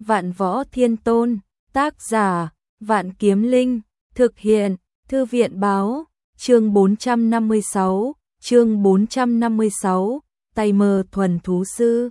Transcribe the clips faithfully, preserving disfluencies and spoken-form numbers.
Vạn Võ Thiên Tôn, tác giả, Vạn Kiếm Linh, thực hiện, Thư viện báo, chương bốn trăm năm mươi sáu, chương bốn trăm năm mươi sáu, tay mơ thuần thú sư.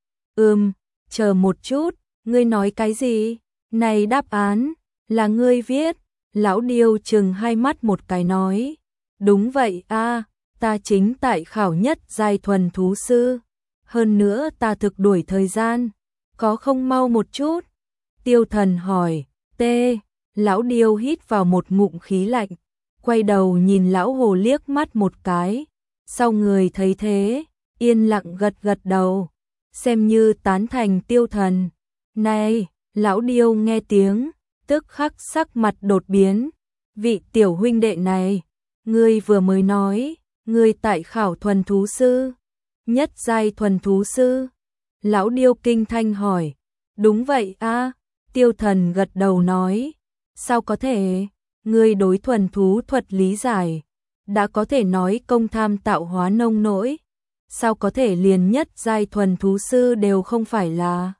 Ừm, chờ một chút, ngươi nói cái gì? Này đáp án, là ngươi viết, lão điêu chừng hai mắt một cái nói. Đúng vậy a, ta chính tại khảo nhất giai thuần thú sư. Hơn nữa ta thực đuổi thời gian, có không mau một chút? Tiêu Thần hỏi, tê, lão điêu hít vào một ngụm khí lạnh, quay đầu nhìn lão hồ liếc mắt một cái, sau người thấy thế, yên lặng gật gật đầu, xem như tán thành Tiêu Thần. Này, lão điêu nghe tiếng, tức khắc sắc mặt đột biến, vị tiểu huynh đệ này, ngươi vừa mới nói, ngươi tại khảo thuần thú sư, nhất giai thuần thú sư. Lão điêu kinh thanh hỏi, đúng vậy a. Tiêu Thần gật đầu nói, sao có thể, ngươi đối thuần thú thuật lý giải, đã có thể nói công tham tạo hóa nông nỗi, sao có thể liền nhất giai thuần thú sư đều không phải là?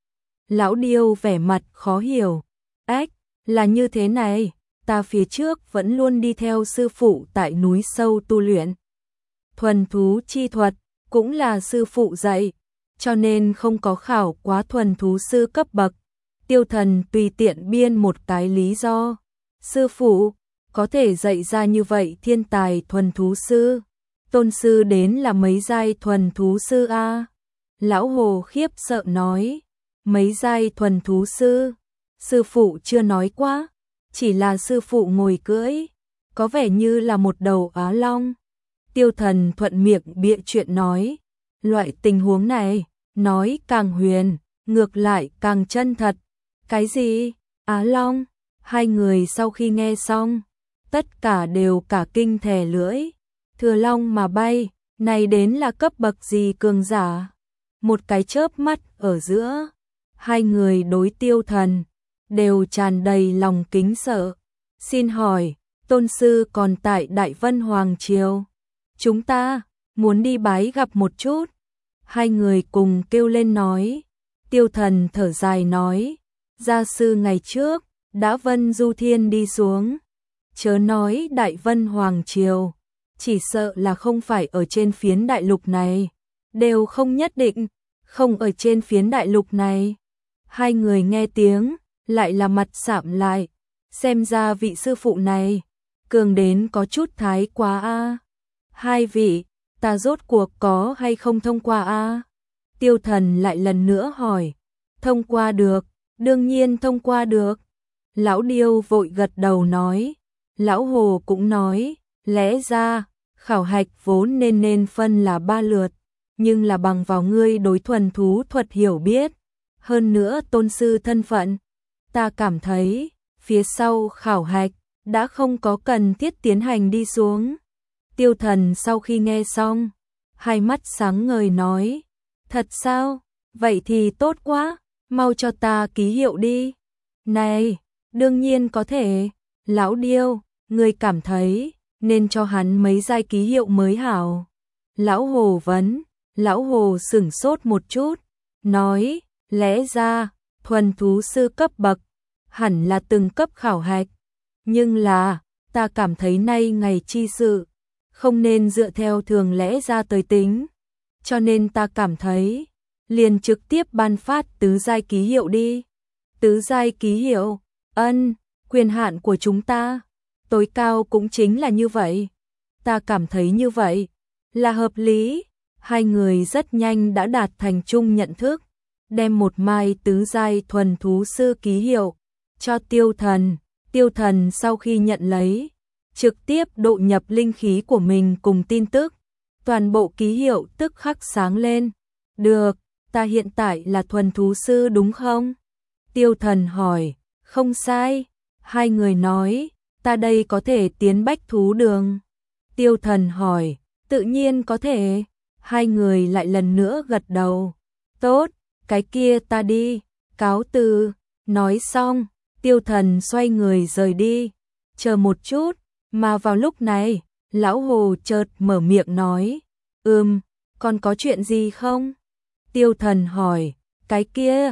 Lão điêu vẻ mặt khó hiểu, ách, là như thế này, ta phía trước vẫn luôn đi theo sư phụ tại núi sâu tu luyện. Thuần thú chi thuật, cũng là sư phụ dạy, cho nên không có khảo quá thuần thú sư cấp bậc. Tiêu Thần tùy tiện biên một cái lý do. Sư phụ, có thể dạy ra như vậy thiên tài thuần thú sư. Tôn sư đến là mấy giai thuần thú sư a? Lão hồ khiếp sợ nói, mấy giai thuần thú sư? Sư phụ chưa nói quá, chỉ là sư phụ ngồi cưỡi, có vẻ như là một đầu á long. Tiêu Thần thuận miệng bịa chuyện nói, loại tình huống này, nói càng huyền, ngược lại càng chân thật. Cái gì? Á long? Hai người sau khi nghe xong, tất cả đều cả kinh thè lưỡi. Thừa long mà bay, này đến là cấp bậc gì cường giả? Một cái chớp mắt ở giữa, hai người đối Tiêu Thần đều tràn đầy lòng kính sợ. Xin hỏi, tôn sư còn tại Đại Vân Hoàng Triều, chúng ta muốn đi bái gặp một chút. Hai người cùng kêu lên nói. Tiêu Thần thở dài nói, gia sư ngày trước đã Vân Du Thiên đi xuống, chớ nói Đại Vân Hoàng Triều, chỉ sợ là không phải ở trên phiến đại lục này, đều không nhất định, không ở trên phiến đại lục này. Hai người nghe tiếng, lại là mặt sạm lại, xem ra vị sư phụ này, cường đến có chút thái quá a. Hai vị, ta rốt cuộc có hay không thông qua a? Tiêu Thần lại lần nữa hỏi, thông qua được, đương nhiên thông qua được. Lão điêu vội gật đầu nói, lão hồ cũng nói, lẽ ra, khảo hạch vốn nên nên phân là ba lượt, nhưng là bằng vào ngươi đối thuần thú thuật hiểu biết, hơn nữa tôn sư thân phận, ta cảm thấy, phía sau khảo hạch, đã không có cần thiết tiến hành đi xuống. Tiêu Thần sau khi nghe xong, hai mắt sáng ngời nói, thật sao, vậy thì tốt quá, mau cho ta ký hiệu đi. Này, đương nhiên có thể, lão điêu, ngươi cảm thấy, nên cho hắn mấy giai ký hiệu mới hảo. Lão hồ vấn, lão hồ sửng sốt một chút, nói, lẽ ra, thuần thú sư cấp bậc, hẳn là từng cấp khảo hạch, nhưng là, ta cảm thấy nay ngày chi sự, không nên dựa theo thường lẽ ra tới tính, cho nên ta cảm thấy, liền trực tiếp ban phát tứ giai ký hiệu đi. Tứ giai ký hiệu, ân, quyền hạn của chúng ta, tối cao cũng chính là như vậy. Ta cảm thấy như vậy, là hợp lý. Hai người rất nhanh đã đạt thành chung nhận thức, đem một mai tứ giai thuần thú sư ký hiệu, cho Tiêu Thần. Tiêu Thần sau khi nhận lấy, trực tiếp độ nhập linh khí của mình cùng tin tức, toàn bộ ký hiệu tức khắc sáng lên. Được, ta hiện tại là thuần thú sư đúng không? Tiêu Thần hỏi, không sai. Hai người nói, ta đây có thể tiến bách thú đường. Tiêu Thần hỏi, tự nhiên có thể. Hai người lại lần nữa gật đầu. Tốt, cái kia ta đi, cáo từ. Nói xong, Tiêu Thần xoay người rời đi. Chờ một chút, mà vào lúc này, lão hồ chợt mở miệng nói, ừm, còn có chuyện gì không? Tiêu Thần hỏi, cái kia,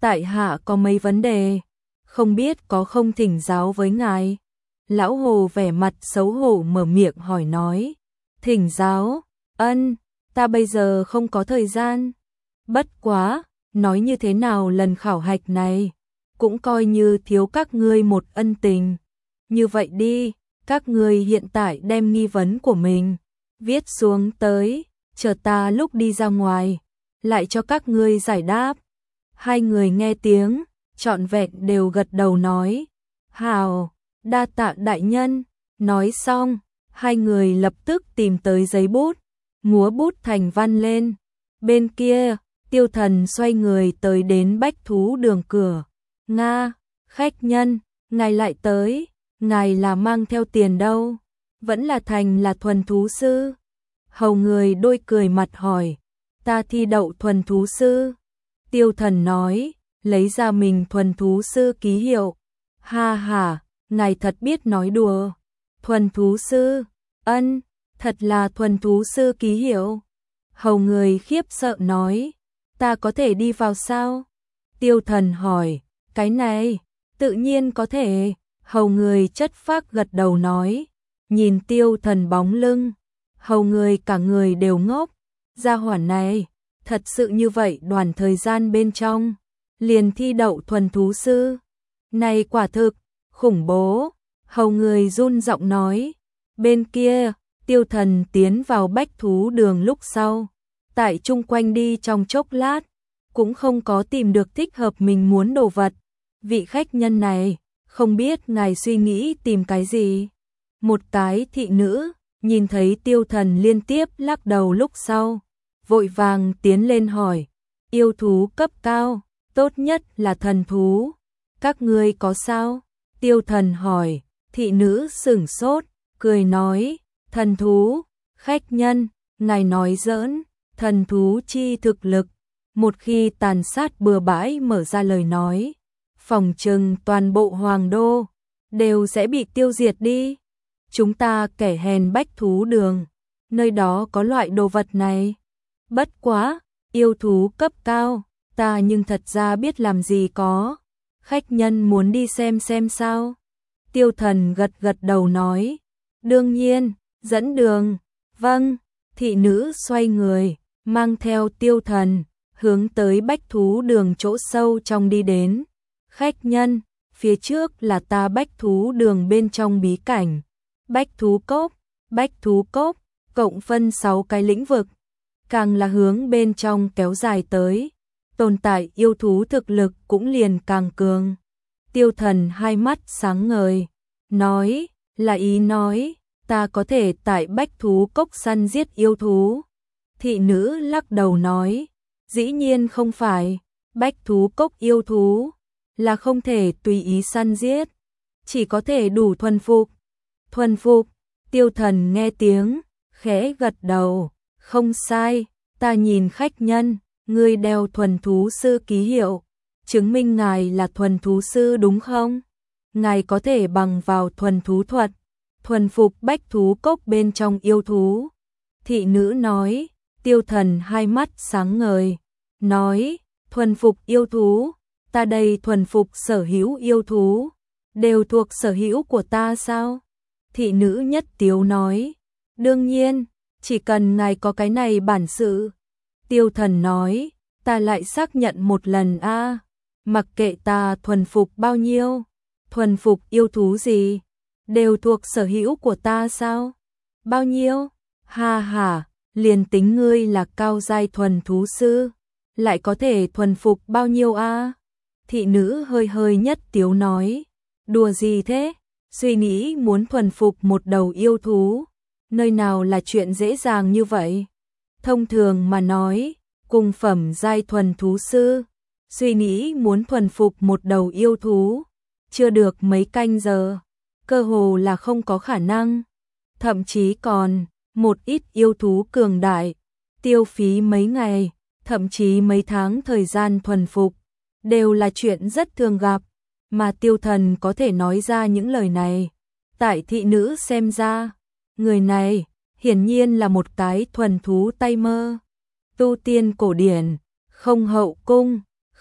tại hạ có mấy vấn đề, không biết có không thỉnh giáo với ngài. Lão Hồ vẻ mặt xấu hổ mở miệng hỏi nói. Thỉnh giáo, ân, ta bây giờ không có thời gian. Bất quá, nói như thế nào lần khảo hạch này, cũng coi như thiếu các ngươi một ân tình. Như vậy đi, các ngươi hiện tại đem nghi vấn của mình viết xuống tới, chờ ta lúc đi ra ngoài, lại cho các ngươi giải đáp. Hai người nghe tiếng, trọn vẹn đều gật đầu nói. Hào, đa tạ đại nhân. Nói xong, hai người lập tức tìm tới giấy bút, múa bút thành văn lên. Bên kia, Tiêu Thần xoay người tới đến bách thú đường cửa. Nga, khách nhân, ngài lại tới, ngài là mang theo tiền đâu? Vẫn là thành là thuần thú sư? Hầu người đôi cười mặt hỏi. Ta thi đậu thuần thú sư. Tiêu Thần nói, lấy ra mình thuần thú sư ký hiệu. Ha ha, ngài thật biết nói đùa. Thuần thú sư, ân, thật là thuần thú sư ký hiệu. Hầu người khiếp sợ nói, ta có thể đi vào sao? Tiêu Thần hỏi, cái này, tự nhiên có thể. Hầu người chất phác gật đầu nói, nhìn Tiêu Thần bóng lưng, hầu người cả người đều ngốc. Gia hỏa này, thật sự như vậy đoàn thời gian bên trong, liền thi đậu thuần thú sư. Này quả thực, khủng bố. Hầu người run giọng nói. Bên kia, Tiêu Thần tiến vào bách thú đường lúc sau, tại chung quanh đi trong chốc lát, cũng không có tìm được thích hợp mình muốn đồ vật. Vị khách nhân này, không biết ngài suy nghĩ tìm cái gì? Một cái thị nữ, nhìn thấy Tiêu Thần liên tiếp lắc đầu lúc sau, vội vàng tiến lên hỏi. Yêu thú cấp cao, tốt nhất là thần thú. Các ngươi có sao? Tiêu Thần hỏi. Thị nữ sửng sốt, cười nói, thần thú, khách nhân, ngài nói giỡn, thần thú chi thực lực, một khi tàn sát bừa bãi mở ra lời nói, phòng trừng toàn bộ hoàng đô, đều sẽ bị tiêu diệt đi. Chúng ta kẻ hèn bách thú đường, nơi đó có loại đồ vật này. Bất quá, yêu thú cấp cao, ta nhưng thật ra biết làm gì có. Khách nhân muốn đi xem xem sao? Tiêu Thần gật gật đầu nói. Đương nhiên, dẫn đường. Vâng, thị nữ xoay người, mang theo Tiêu Thần, hướng tới bách thú đường chỗ sâu trong đi đến. Khách nhân, phía trước là ta bách thú đường bên trong bí cảnh. Bách thú cốc, bách thú cốc, cộng phân sáu cái lĩnh vực. Càng là hướng bên trong kéo dài tới, tồn tại yêu thú thực lực cũng liền càng cường. Tiêu Thần hai mắt sáng ngời, nói, là ý nói, ta có thể tại bách thú cốc săn giết yêu thú. Thị nữ lắc đầu nói, dĩ nhiên không phải, bách thú cốc yêu thú, là không thể tùy ý săn giết, chỉ có thể đủ thuần phục. Thuần phục, Tiêu Thần nghe tiếng, khẽ gật đầu, không sai, ta nhìn khách nhân, ngươi đeo thuần thú sư ký hiệu, chứng minh ngài là thuần thú sư đúng không? Ngài có thể bằng vào thuần thú thuật, thuần phục bách thú cốc bên trong yêu thú. Thị nữ nói. Tiêu Thần hai mắt sáng ngời, nói, thuần phục yêu thú, ta đây thuần phục sở hữu yêu thú, đều thuộc sở hữu của ta sao? Thị nữ nhất tiếu nói, đương nhiên, chỉ cần ngài có cái này bản sự. Tiêu Thần nói, ta lại xác nhận một lần a, mặc kệ ta thuần phục bao nhiêu, thuần phục yêu thú gì, đều thuộc sở hữu của ta sao? Bao nhiêu? Ha ha, liền tính ngươi là cao giai thuần thú sư, lại có thể thuần phục bao nhiêu a? Thị nữ hơi hơi nhất tiếu nói, đùa gì thế? Suy nghĩ muốn thuần phục một đầu yêu thú, nơi nào là chuyện dễ dàng như vậy? Thông thường mà nói, cùng phẩm giai thuần thú sư, suy nghĩ muốn thuần phục một đầu yêu thú, chưa được mấy canh giờ, cơ hồ là không có khả năng. Thậm chí còn, một ít yêu thú cường đại, tiêu phí mấy ngày, thậm chí mấy tháng thời gian thuần phục, đều là chuyện rất thường gặp, mà Tiêu Thần có thể nói ra những lời này. Tại thị nữ xem ra, người này hiển nhiên là một cái thuần thú tay mơ, tu tiên cổ điển, không hậu cung,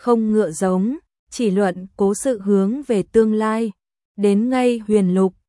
không ngựa giống, chỉ luận cố sự hướng về tương lai. Đến ngay huyền lục,